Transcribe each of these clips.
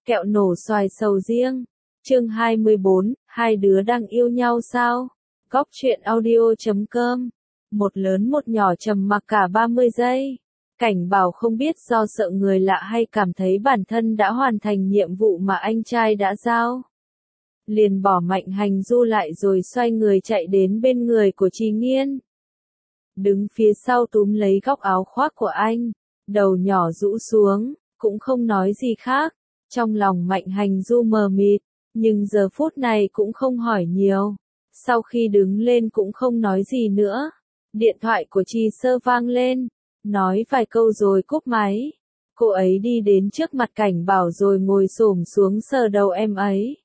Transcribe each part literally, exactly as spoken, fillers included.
Kẹo nổ xoài sầu riêng. Chương hai mươi bốn, hai đứa đang yêu nhau sao? Góc truyện audio chấm com. Một lớn một nhỏ trầm mặc cả ba mươi giây. Cảnh Bảo không biết do sợ người lạ hay cảm thấy bản thân đã hoàn thành nhiệm vụ mà anh trai đã giao. Liền bỏ Mạnh Hành Du lại rồi xoay người chạy đến bên người của Trì Nghiên. Đứng phía sau túm lấy góc áo khoác của anh, đầu nhỏ rũ xuống, cũng không nói gì khác. Trong lòng Mạnh Hành Du mờ mịt, nhưng giờ phút này cũng không hỏi nhiều. Sau khi đứng lên cũng không nói gì nữa. Điện thoại của Trì Sơ vang lên, nói vài câu rồi cúp máy. Cô ấy đi đến trước mặt Cảnh Bảo rồi ngồi xổm xuống sờ đầu em ấy.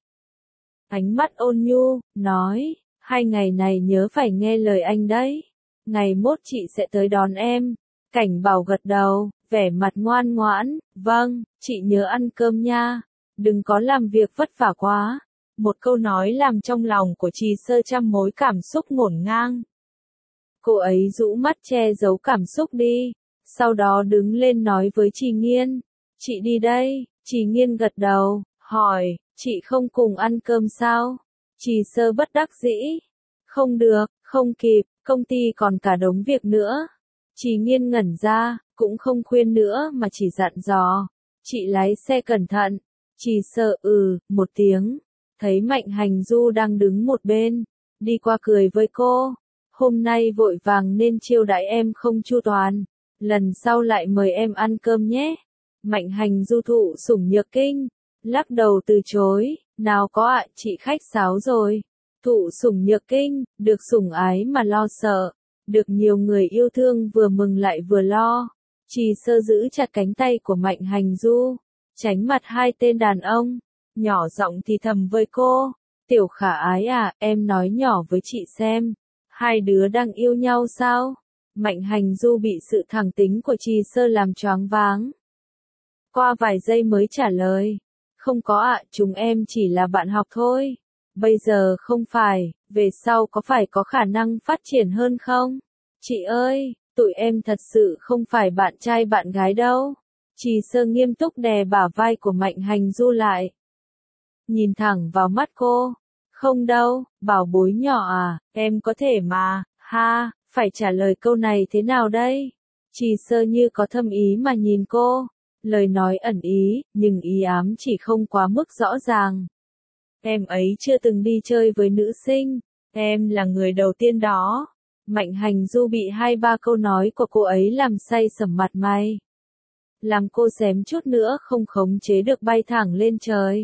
Ánh mắt ôn nhu, nói, hai ngày này nhớ phải nghe lời anh đấy. Ngày mốt chị sẽ tới đón em. Cảnh Bảo gật đầu, vẻ mặt ngoan ngoãn, vâng, chị nhớ ăn cơm nha. Đừng có làm việc vất vả quá. Một câu nói làm trong lòng của Trì Sơ trăm mối cảm xúc ngổn ngang. Cô ấy rũ mắt che giấu cảm xúc đi. Sau đó đứng lên nói với Trì Nghiên, chị đi đây. Trì Nghiên gật đầu, hỏi, chị không cùng ăn cơm sao? Trì Sơ bất đắc dĩ, không được, không kịp, công ty còn cả đống việc nữa. Trì Nghiên ngẩn ra, cũng không khuyên nữa mà chỉ dặn dò, chị lái xe cẩn thận. Trì Sơ ừ, một tiếng, thấy Mạnh Hành Du đang đứng một bên, đi qua cười với cô, hôm nay vội vàng nên chiêu đãi em không chu toàn, lần sau lại mời em ăn cơm nhé. Mạnh Hành Du thụ sủng nhược kinh, lắc đầu từ chối, nào có ạ, chị khách sáo rồi. Thụ sủng nhược kinh, được sủng ái mà lo sợ, được nhiều người yêu thương vừa mừng lại vừa lo. Trì Sơ giữ chặt cánh tay của Mạnh Hành Du, tránh mặt hai tên đàn ông, nhỏ giọng thì thầm với cô, tiểu khả ái à, em nói nhỏ với chị xem, hai đứa đang yêu nhau sao? Mạnh Hành Du bị sự thẳng tính của Trì Sơ làm choáng váng. Qua vài giây mới trả lời, không có ạ, chúng em chỉ là bạn học thôi. Bây giờ không phải, về sau có phải có khả năng phát triển hơn không? Chị ơi, tụi em thật sự không phải bạn trai bạn gái đâu. Trì Sơ nghiêm túc đè bả vai của Mạnh Hành Du lại. Nhìn thẳng vào mắt cô. Không đâu, bảo bối nhỏ à, em có thể mà, ha, phải trả lời câu này thế nào đây? Trì Sơ như có thâm ý mà nhìn cô. Lời nói ẩn ý, nhưng ý ám chỉ không quá mức rõ ràng. Em ấy chưa từng đi chơi với nữ sinh, em là người đầu tiên đó. Mạnh Hành Du bị hai ba câu nói của cô ấy làm say sẩm mặt mày. Làm cô xém chút nữa không khống chế được bay thẳng lên trời.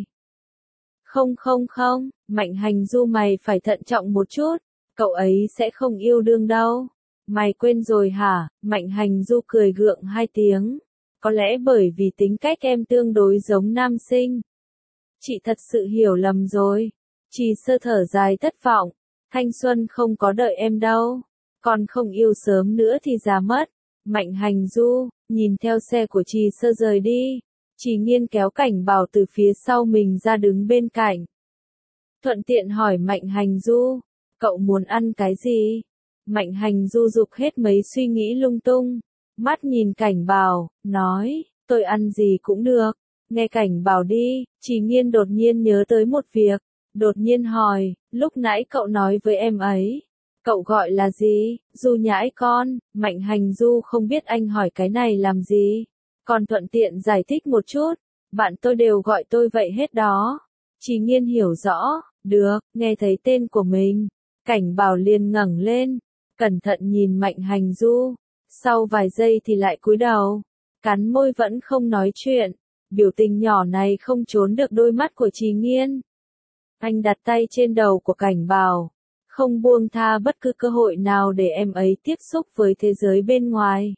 Không không không, Mạnh Hành Du mày phải thận trọng một chút, cậu ấy sẽ không yêu đương đâu. Mày quên rồi hả? Mạnh Hành Du cười gượng hai tiếng. Có lẽ bởi vì tính cách em tương đối giống nam sinh. Chị thật sự hiểu lầm rồi. Trì Sơ thở dài thất vọng. Thanh xuân không có đợi em đâu. Còn không yêu sớm nữa thì già mất. Mạnh Hành Du, nhìn theo xe của Trì Sơ rời đi. Trì Nghiên kéo Cảnh Bảo từ phía sau mình ra đứng bên cạnh. Thuận tiện hỏi Mạnh Hành Du, cậu muốn ăn cái gì? Mạnh Hành Du dục hết mấy suy nghĩ lung tung. Mắt nhìn Cảnh Bảo, nói, tôi ăn gì cũng được. Nghe Cảnh Bảo đi, Trì Nghiên đột nhiên nhớ tới một việc. Đột nhiên hỏi, lúc nãy cậu nói với em ấy. Cậu gọi là gì? Du nhãi con. Mạnh Hành Du không biết anh hỏi cái này làm gì. Còn thuận tiện giải thích một chút. Bạn tôi đều gọi tôi vậy hết đó. Trì Nghiên hiểu rõ. Được, nghe thấy tên của mình. Cảnh Bảo liền ngẩng lên. Cẩn thận nhìn Mạnh Hành Du. Sau vài giây thì lại cúi đầu. Cắn môi vẫn không nói chuyện. Biểu tình nhỏ này không trốn được đôi mắt của Trì Nghiên. Anh đặt tay trên đầu của Cảnh Bảo. Không buông tha bất cứ cơ hội nào để em ấy tiếp xúc với thế giới bên ngoài.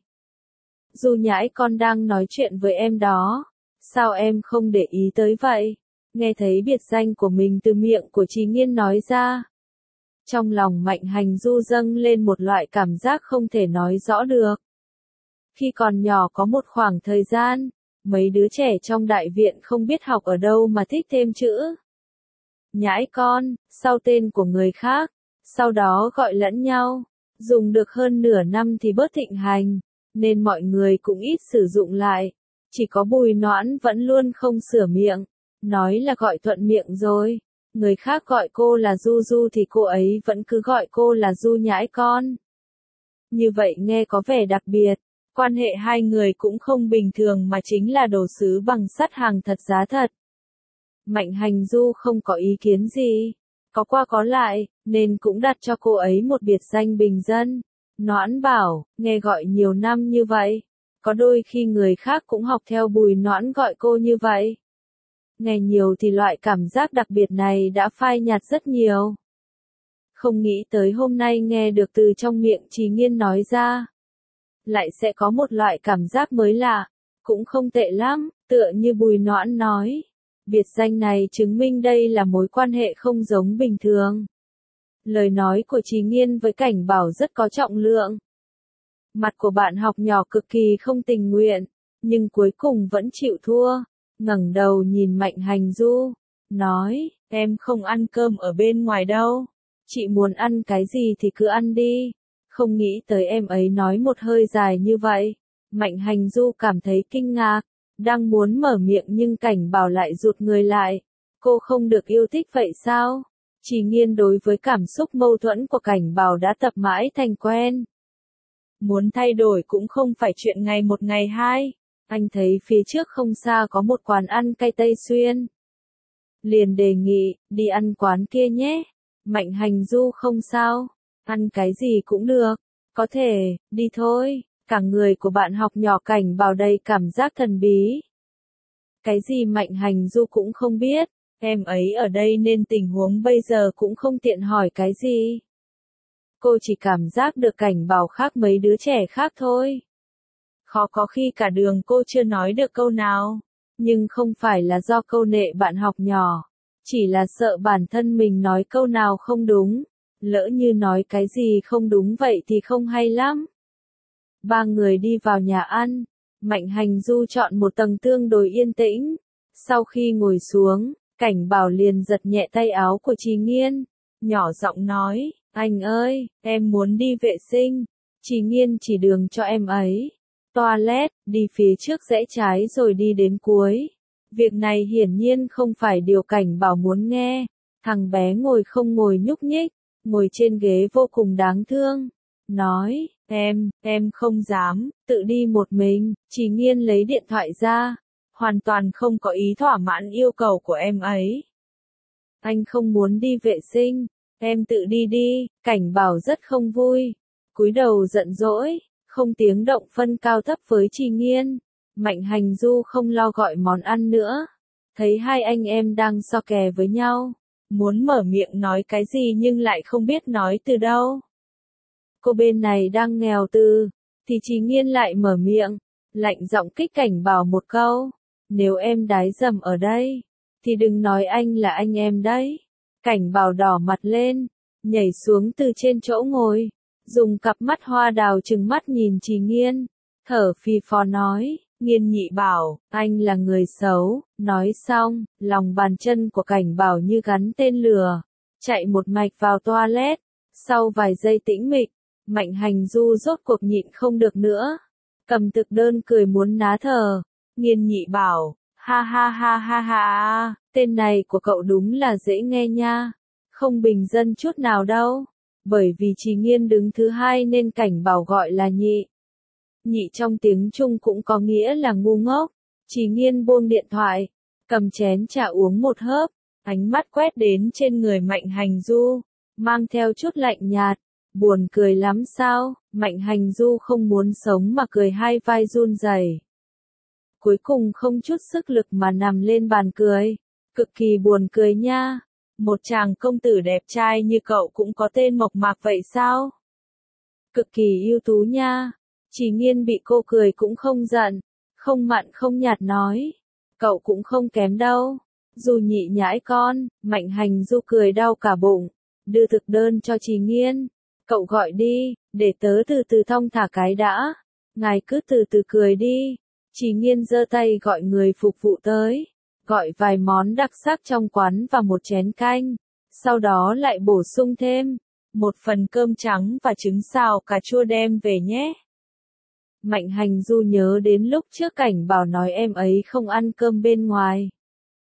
Du nhãi con đang nói chuyện với em đó. Sao em không để ý tới vậy? Nghe thấy biệt danh của mình từ miệng của Trì Nghiên nói ra. Trong lòng Mạnh Hành Du dâng lên một loại cảm giác không thể nói rõ được. Khi còn nhỏ có một khoảng thời gian, mấy đứa trẻ trong đại viện không biết học ở đâu mà thích thêm chữ nhãi con, sau tên của người khác, sau đó gọi lẫn nhau, dùng được hơn nửa năm thì bớt thịnh hành, nên mọi người cũng ít sử dụng lại, chỉ có Bùi Noãn vẫn luôn không sửa miệng, Nói là gọi thuận miệng rồi. Người khác gọi cô là Du Du thì cô ấy vẫn cứ gọi cô là Du nhãi con. Như vậy nghe có vẻ đặc biệt. Quan hệ hai người cũng không bình thường mà chính là đồ sứ bằng sắt hàng thật giá thật. Mạnh Hành Du không có ý kiến gì. Có qua có lại, nên cũng đặt cho cô ấy một biệt danh bình dân. Noãn Bảo, nghe gọi nhiều năm như vậy. Có đôi khi người khác cũng học theo Bùi Noãn gọi cô như vậy. Nghe nhiều thì loại cảm giác đặc biệt này đã phai nhạt rất nhiều. Không nghĩ tới hôm nay nghe được từ trong miệng Trì Nghiên nói ra. Lại sẽ có một loại cảm giác mới lạ, cũng không tệ lắm, tựa như Bùi Noãn nói. Biệt danh này chứng minh đây là mối quan hệ không giống bình thường. Lời nói của Trì Nghiên với Cảnh Bảo rất có trọng lượng. Mặt của bạn học nhỏ cực kỳ không tình nguyện, nhưng cuối cùng vẫn chịu thua. Ngẩng đầu nhìn Mạnh Hành Du, nói, em không ăn cơm ở bên ngoài đâu. Chị muốn ăn cái gì thì cứ ăn đi. Không nghĩ tới em ấy nói một hơi dài như vậy. Mạnh Hành Du cảm thấy kinh ngạc, đang muốn mở miệng nhưng Cảnh Bảo lại rụt người lại. Cô không được yêu thích vậy sao? Trì Nghiên đối với cảm xúc mâu thuẫn của Cảnh Bảo đã tập mãi thành quen. Muốn thay đổi cũng không phải chuyện ngày một ngày hai. Anh thấy phía trước không xa có một quán ăn cay Tây Xuyên. Liền đề nghị, đi ăn quán kia nhé. Mạnh Hành Du không sao. Ăn cái gì cũng được. Có thể, đi thôi. Cả người của bạn học nhỏ Cảnh Bảo đầy cảm giác thần bí. Cái gì Mạnh Hành Du cũng không biết. Em ấy ở đây nên tình huống bây giờ cũng không tiện hỏi cái gì. Cô chỉ cảm giác được Cảnh Bảo khác mấy đứa trẻ khác thôi. Khó có khi cả đường cô chưa nói được câu nào. Nhưng không phải là do câu nệ bạn học nhỏ. Chỉ là sợ bản thân mình nói câu nào không đúng. Lỡ như nói cái gì không đúng vậy thì không hay lắm. Ba người đi vào nhà ăn. Mạnh Hành Du chọn một tầng tương đối yên tĩnh. Sau khi ngồi xuống, Cảnh Bảo liền giật nhẹ tay áo của Trì Nghiên. Nhỏ giọng nói, anh ơi, em muốn đi vệ sinh. Trì Nghiên chỉ đường cho em ấy. Toilet, đi phía trước rẽ trái rồi đi đến cuối. Việc này hiển nhiên không phải điều Cảnh Bảo muốn nghe. Thằng bé ngồi không ngồi nhúc nhích, ngồi trên ghế vô cùng đáng thương. Nói, em, em không dám, tự đi một mình. Trì Nghiên lấy điện thoại ra. Hoàn toàn không có ý thỏa mãn yêu cầu của em ấy. Anh không muốn đi vệ sinh, em tự đi đi. Cảnh Bảo rất không vui. Cúi đầu giận dỗi, không tiếng động phân cao thấp với Trì Nghiên. Mạnh Hành Du không lo gọi món ăn nữa. Thấy hai anh em đang so kè với nhau. Muốn mở miệng nói cái gì nhưng lại không biết nói từ đâu. Cô bên này đang nghèo từ, thì Trì Nghiên lại mở miệng, lạnh giọng kích Cảnh Bảo một câu. Nếu em đái dầm ở đây, thì đừng nói anh là anh em đấy. Cảnh Bảo đỏ mặt lên, nhảy xuống từ trên chỗ ngồi, dùng cặp mắt hoa đào trừng mắt nhìn Trì Nghiên, thở phì phò nói, Nghiên nhị bảo, anh là người xấu. Nói xong, lòng bàn chân của Cảnh Bảo như gắn tên lửa, chạy một mạch vào toilet. Sau vài giây tĩnh mịch, Mạnh Hành Du rốt cuộc nhịn không được nữa, cầm thực đơn cười muốn ná thở. Nghiên nhị bảo, ha ha ha ha ha, tên này của cậu đúng là dễ nghe nha, không bình dân chút nào đâu. Bởi vì Trì Nghiên đứng thứ hai nên Cảnh Bảo gọi là nhị. Nhị trong tiếng Trung cũng có nghĩa là ngu ngốc. Trì Nghiên buông điện thoại, cầm chén trà uống một hớp, ánh mắt quét đến trên người Mạnh Hành Du, mang theo chút lạnh nhạt. Buồn cười lắm sao? Mạnh Hành Du không muốn sống mà cười hai vai run rẩy. Cuối cùng không chút sức lực mà nằm lên bàn cười. Cực kỳ buồn cười nha. Một chàng công tử đẹp trai như cậu cũng có tên mộc mạc vậy sao? Cực kỳ ưu tú nha. Trì Nghiên bị cô cười cũng không giận, không mặn không nhạt nói. Cậu cũng không kém đâu. Dù nhị nhãi con, Mạnh Hành Du cười đau cả bụng. Đưa thực đơn cho Trì Nghiên. Cậu gọi đi, để tớ từ từ thong thả cái đã. Ngài cứ từ từ cười đi. Trì Nghiên giơ tay gọi người phục vụ tới. Gọi vài món đặc sắc trong quán và một chén canh. Sau đó lại bổ sung thêm một phần cơm trắng và trứng xào cà chua đem về nhé. Mạnh Hành Du nhớ đến lúc trước Cảnh Bảo nói em ấy không ăn cơm bên ngoài.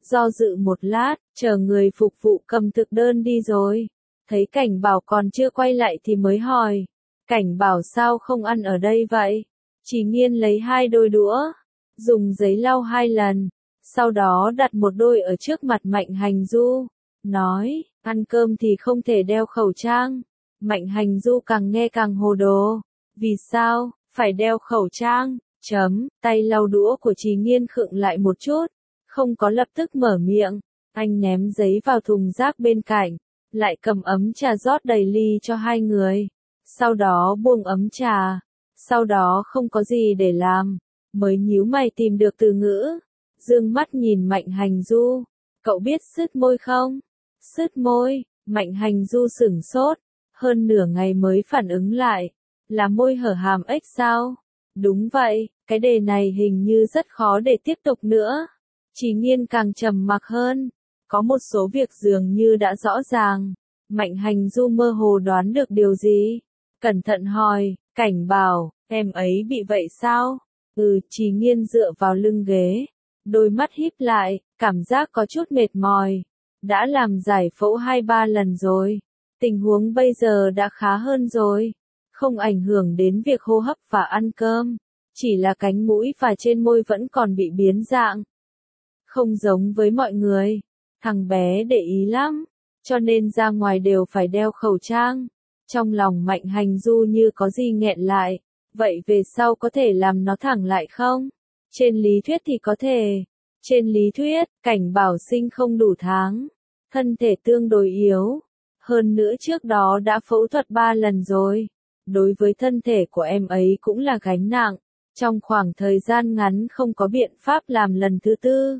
do dự một lát, chờ người phục vụ cầm thực đơn đi rồi. Thấy Cảnh Bảo còn chưa quay lại thì mới hỏi, Cảnh Bảo sao không ăn ở đây vậy? Chỉ Nghiên lấy hai đôi đũa, dùng giấy lau hai lần, sau đó đặt một đôi ở trước mặt Mạnh Hành Du, nói, ăn cơm thì không thể đeo khẩu trang. Mạnh Hành Du càng nghe càng hồ đồ, vì sao, phải đeo khẩu trang, chấm, tay lau đũa của Chỉ Nghiên khựng lại một chút, không có lập tức mở miệng, anh ném giấy vào thùng rác bên cạnh, lại cầm ấm trà rót đầy ly cho hai người, sau đó buông ấm trà, sau đó không có gì để làm, mới nhíu mày tìm được từ ngữ, dương mắt nhìn Mạnh Hành Du, cậu biết sứt môi không? Sứt môi, Mạnh Hành Du sửng sốt, hơn nửa ngày mới phản ứng lại, là môi hở hàm ếch sao? Đúng vậy, cái đề này hình như rất khó để tiếp tục nữa. Chỉ Nghiên càng trầm mặc hơn, có một số việc dường như đã rõ ràng. Mạnh Hành Du mơ hồ đoán được điều gì, cẩn thận hỏi, Cảnh Bảo, em ấy bị vậy sao? Ừ, Chỉ Nghiên dựa vào lưng ghế, đôi mắt híp lại, cảm giác có chút mệt mỏi. Đã làm giải phẫu hai ba lần rồi, tình huống bây giờ đã khá hơn rồi, không ảnh hưởng đến việc hô hấp và ăn cơm, chỉ là cánh mũi và trên môi vẫn còn bị biến dạng. Không giống với mọi người, thằng bé để ý lắm, cho nên ra ngoài đều phải đeo khẩu trang. Trong lòng Mạnh Hành Du như có gì nghẹn lại, vậy về sau có thể làm nó thẳng lại không? Trên lý thuyết thì có thể. Trên lý thuyết, Cảnh Bảo sinh không đủ tháng, thân thể tương đối yếu, hơn nữa trước đó đã phẫu thuật ba lần rồi. Đối với thân thể của em ấy cũng là gánh nặng, trong khoảng thời gian ngắn không có biện pháp làm lần thứ tư.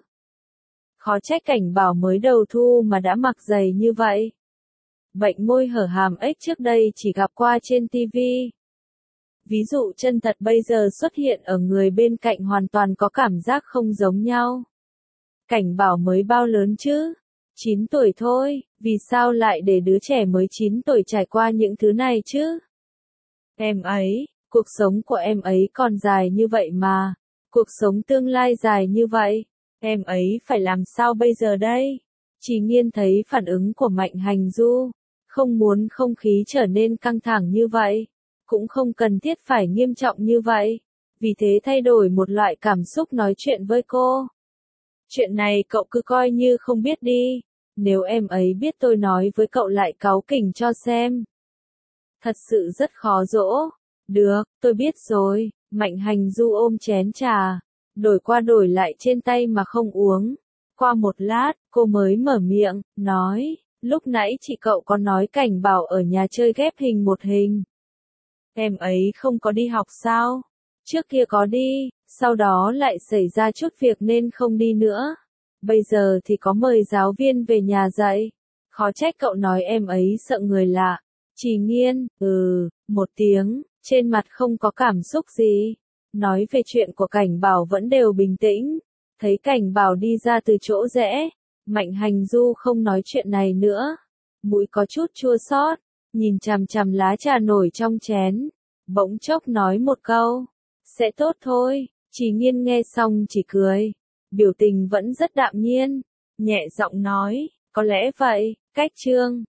Khó trách Cảnh Bảo mới đầu thu mà đã mặc dày như vậy. Bệnh môi hở hàm ếch trước đây chỉ gặp qua trên ti vi. Ví dụ chân thật bây giờ xuất hiện ở người bên cạnh hoàn toàn có cảm giác không giống nhau. Cảnh Bảo mới bao lớn chứ? chín tuổi thôi, vì sao lại để đứa trẻ mới chín tuổi trải qua những thứ này chứ? Em ấy, cuộc sống của em ấy còn dài như vậy mà, cuộc sống tương lai dài như vậy, em ấy phải làm sao bây giờ đây? Chỉ Nghiên thấy phản ứng của Mạnh Hành Du, không muốn không khí trở nên căng thẳng như vậy, cũng không cần thiết phải nghiêm trọng như vậy, vì thế thay đổi một loại cảm xúc nói chuyện với cô. Chuyện này cậu cứ coi như không biết đi, nếu em ấy biết tôi nói với cậu lại cáu kỉnh cho xem. Thật sự rất khó dỗ. Được, tôi biết rồi. Mạnh Hành Du ôm chén trà, đổi qua đổi lại trên tay mà không uống. Qua một lát, cô mới mở miệng, nói, lúc nãy chị cậu có nói Cảnh Bảo ở nhà chơi ghép hình một hình. Em ấy không có đi học sao? Trước kia có đi, sau đó lại xảy ra chút việc nên không đi nữa. Bây giờ thì có mời giáo viên về nhà dạy. Khó trách cậu nói em ấy sợ người lạ. Chỉ Nghiên, ừ, một tiếng, trên mặt không có cảm xúc gì. Nói về chuyện của Cảnh Bảo vẫn đều bình tĩnh. Thấy Cảnh Bảo đi ra từ chỗ rẽ, Mạnh Hành Du không nói chuyện này nữa. Mũi có chút chua xót, nhìn chằm chằm lá trà nổi trong chén. Bỗng chốc nói một câu, sẽ tốt thôi. Chỉ Nghiên nghe xong chỉ cười. Biểu tình vẫn rất đạm nhiên, nhẹ giọng nói, có lẽ vậy, cách chương.